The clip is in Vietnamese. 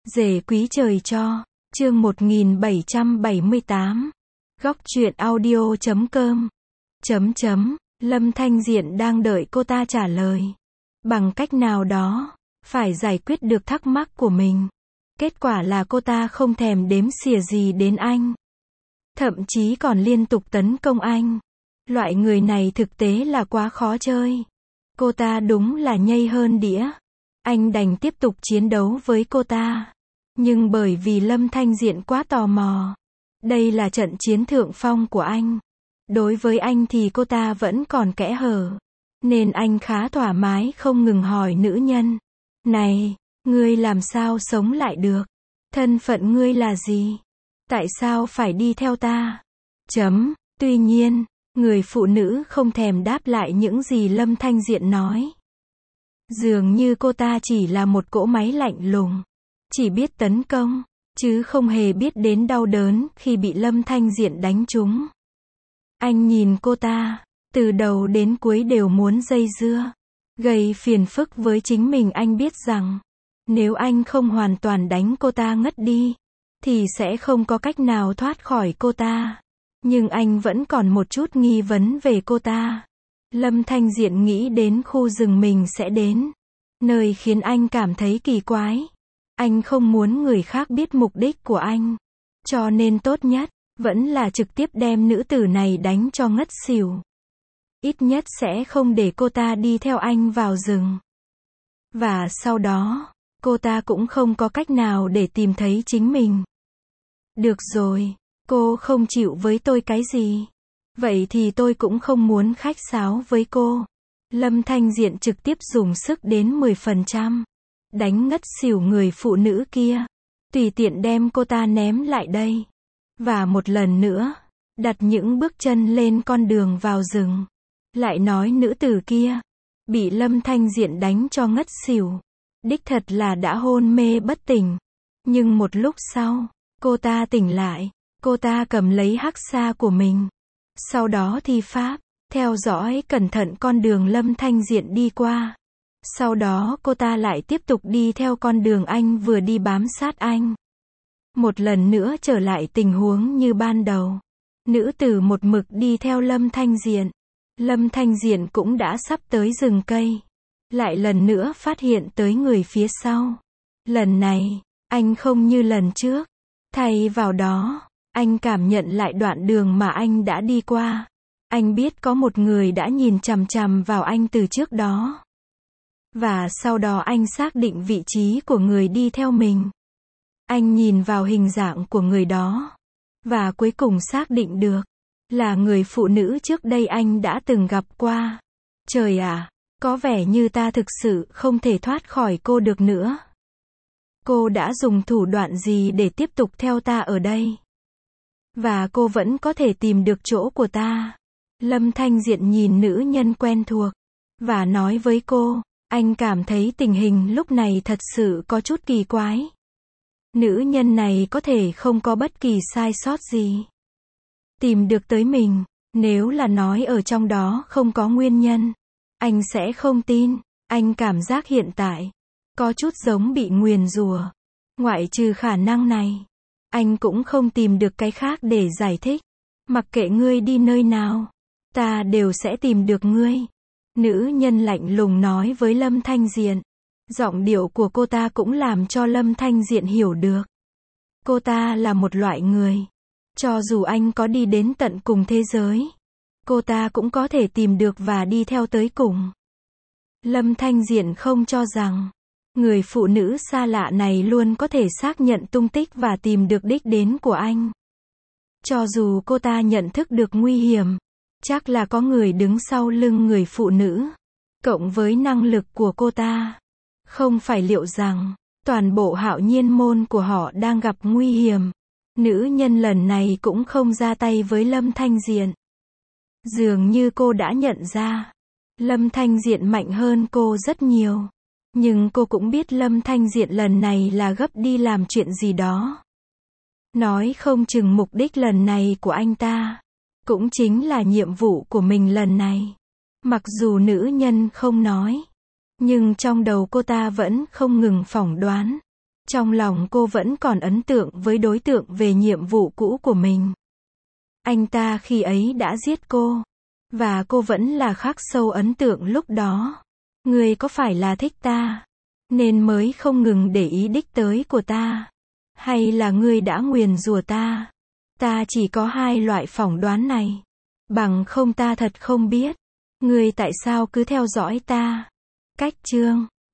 Rể quý trời cho, chương 1778. Góc truyện audio.com. Lâm Thanh Diện đang đợi cô ta trả lời. Bằng cách nào đó, phải giải quyết được thắc mắc của mình. Kết quả là cô ta không thèm đếm xỉa gì đến anh. Thậm chí còn liên tục tấn công anh. Loại người này thực tế là quá khó chơi. Cô ta đúng là nhây hơn đĩa. Anh đành tiếp tục chiến đấu với cô ta. Nhưng bởi vì Lâm Thanh Diện quá tò mò. Đây là trận chiến thượng phong của anh. Đối với anh thì cô ta vẫn còn kẽ hở. Nên anh khá thoải mái không ngừng hỏi nữ nhân. Này, ngươi làm sao sống lại được? Thân phận ngươi là gì? Tại sao phải đi theo ta? Tuy nhiên, người phụ nữ không thèm đáp lại những gì Lâm Thanh Diện nói. Dường như cô ta chỉ là một cỗ máy lạnh lùng. Chỉ biết tấn công, chứ không hề biết đến đau đớn khi bị Lâm Thanh Diện đánh trúng. Anh nhìn cô ta, từ đầu đến cuối đều muốn dây dưa, gây phiền phức với chính mình. Anh biết rằng, nếu anh không hoàn toàn đánh cô ta ngất đi, thì sẽ không có cách nào thoát khỏi cô ta. Nhưng anh vẫn còn một chút nghi vấn về cô ta. Lâm Thanh Diện nghĩ đến khu rừng mình sẽ đến, nơi khiến anh cảm thấy kỳ quái. Anh không muốn người khác biết mục đích của anh. Cho nên tốt nhất, vẫn là trực tiếp đem nữ tử này đánh cho ngất xỉu. Ít nhất sẽ không để cô ta đi theo anh vào rừng. Và sau đó, cô ta cũng không có cách nào để tìm thấy chính mình. Được rồi, cô không chịu với tôi cái gì? Vậy thì tôi cũng không muốn khách sáo với cô. Lâm Thanh Diện trực tiếp dùng sức đến 10%. Đánh ngất xỉu người phụ nữ kia. Tùy tiện đem cô ta ném lại đây. Và một lần nữa, đặt những bước chân lên con đường vào rừng. Lại nói nữ tử kia, bị Lâm Thanh Diện đánh cho ngất xỉu. Đích thật là đã hôn mê bất tỉnh. Nhưng một lúc sau, cô ta tỉnh lại. Cô ta cầm lấy hắc xa của mình. Sau đó thi pháp, theo dõi cẩn thận con đường Lâm Thanh Diện đi qua. Sau đó cô ta lại tiếp tục đi theo con đường anh vừa đi, bám sát anh. Một lần nữa trở lại tình huống như ban đầu. Nữ tử một mực đi theo Lâm Thanh Diện. Lâm Thanh Diện cũng đã sắp tới rừng cây. Lại lần nữa phát hiện tới người phía sau. Lần này, anh không như lần trước. Thay vào đó, anh cảm nhận lại đoạn đường mà anh đã đi qua. Anh biết có một người đã nhìn chằm chằm vào anh từ trước đó. Và sau đó anh xác định vị trí của người đi theo mình. Anh nhìn vào hình dạng của người đó. Và cuối cùng xác định được, là người phụ nữ trước đây anh đã từng gặp qua. Trời ạ, có vẻ như ta thực sự không thể thoát khỏi cô được nữa. Cô đã dùng thủ đoạn gì để tiếp tục theo ta ở đây? Và cô vẫn có thể tìm được chỗ của ta. Lâm Thanh Diện nhìn nữ nhân quen thuộc. Và nói với cô, anh cảm thấy tình hình lúc này thật sự có chút kỳ quái. Nữ nhân này có thể không có bất kỳ sai sót gì. Tìm được tới mình, nếu là nói ở trong đó không có nguyên nhân, anh sẽ không tin. Anh cảm giác hiện tại, có chút giống bị nguyền rủa. Ngoại trừ khả năng này, anh cũng không tìm được cái khác để giải thích. Mặc kệ ngươi đi nơi nào, ta đều sẽ tìm được ngươi. Nữ nhân lạnh lùng nói với Lâm Thanh Diện. Giọng điệu của cô ta cũng làm cho Lâm Thanh Diện hiểu được. Cô ta là một loại người. Cho dù anh có đi đến tận cùng thế giới, cô ta cũng có thể tìm được và đi theo tới cùng. Lâm Thanh Diện không cho rằng, người phụ nữ xa lạ này luôn có thể xác nhận tung tích và tìm được đích đến của anh. Cho dù cô ta nhận thức được nguy hiểm, chắc là có người đứng sau lưng người phụ nữ. Cộng với năng lực của cô ta, không phải liệu rằng, toàn bộ Hạo Nhiên môn của họ đang gặp nguy hiểm. Nữ nhân lần này cũng không ra tay với Lâm Thanh Diện. Dường như cô đã nhận ra, Lâm Thanh Diện mạnh hơn cô rất nhiều. Nhưng cô cũng biết Lâm Thanh Diện lần này là gấp đi làm chuyện gì đó. Nói không chừng mục đích lần này của anh ta, cũng chính là nhiệm vụ của mình lần này. Mặc dù nữ nhân không nói, nhưng trong đầu cô ta vẫn không ngừng phỏng đoán. Trong lòng cô vẫn còn ấn tượng với đối tượng về nhiệm vụ cũ của mình. Anh ta khi ấy đã giết cô. Và cô vẫn là khắc sâu ấn tượng lúc đó. Ngươi có phải là thích ta, nên mới không ngừng để ý đích tới của ta? Hay là ngươi đã nguyền rủa ta? Ta chỉ có hai loại phỏng đoán này. Bằng không ta thật không biết. Ngươi tại sao cứ theo dõi ta? Cách chương